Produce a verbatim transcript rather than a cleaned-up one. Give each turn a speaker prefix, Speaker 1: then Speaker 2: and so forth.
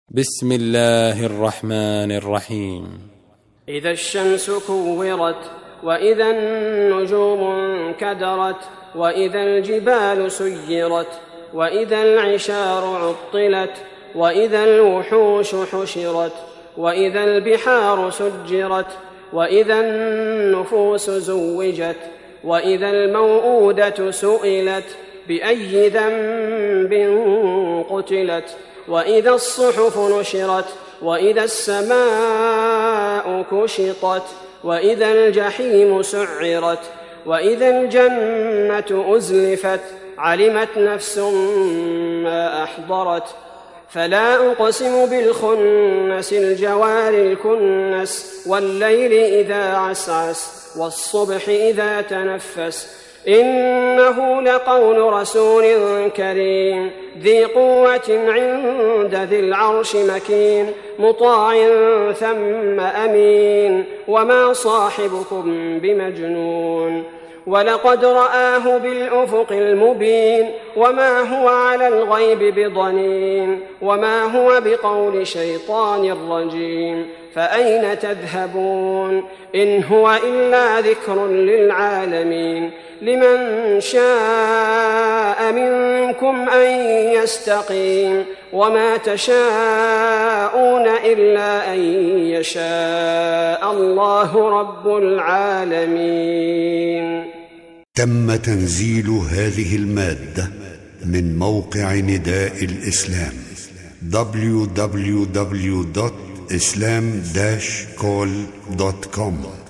Speaker 1: بسم الله الرحمن الرحيم.
Speaker 2: إذا الشمس كورت، وإذا النجوم انكدرت، وإذا الجبال سيرت، وإذا العشار عطلت، وإذا الوحوش حشرت، وإذا البحار سجرت، وإذا النفوس زوجت، وإذا الموءودة سئلت بأي ذنب قتلت، وإذا الصحف نشرت، وإذا السماء كشطت، وإذا الجحيم سعرت، وإذا الجنة أزلفت، علمت نفس ما أحضرت. فلا أقسم بالخنس، الجوار الكنس، والليل إذا عسعس، والصبح إذا تنفس، إنه لقول رسول كريم ذي قوة عند ذي العرش مكين، مطاع ثم أمين، وما صاحبكم بمجنون، ولقد رآه بالأفق المبين، وما هو على الغيب بضنين، وما هو بقول شيطان رجيم. فأين تذهبون؟ إن هو إلا ذكر للعالمين، لمن شاء منكم أن يستقيم، وما تشاءون إلا أن يشاء الله رب العالمين.
Speaker 3: تم تنزيل هذه المادة من موقع نداء الإسلام دبليو دبليو دبليو دوت إسلام داش كول دوت كوم.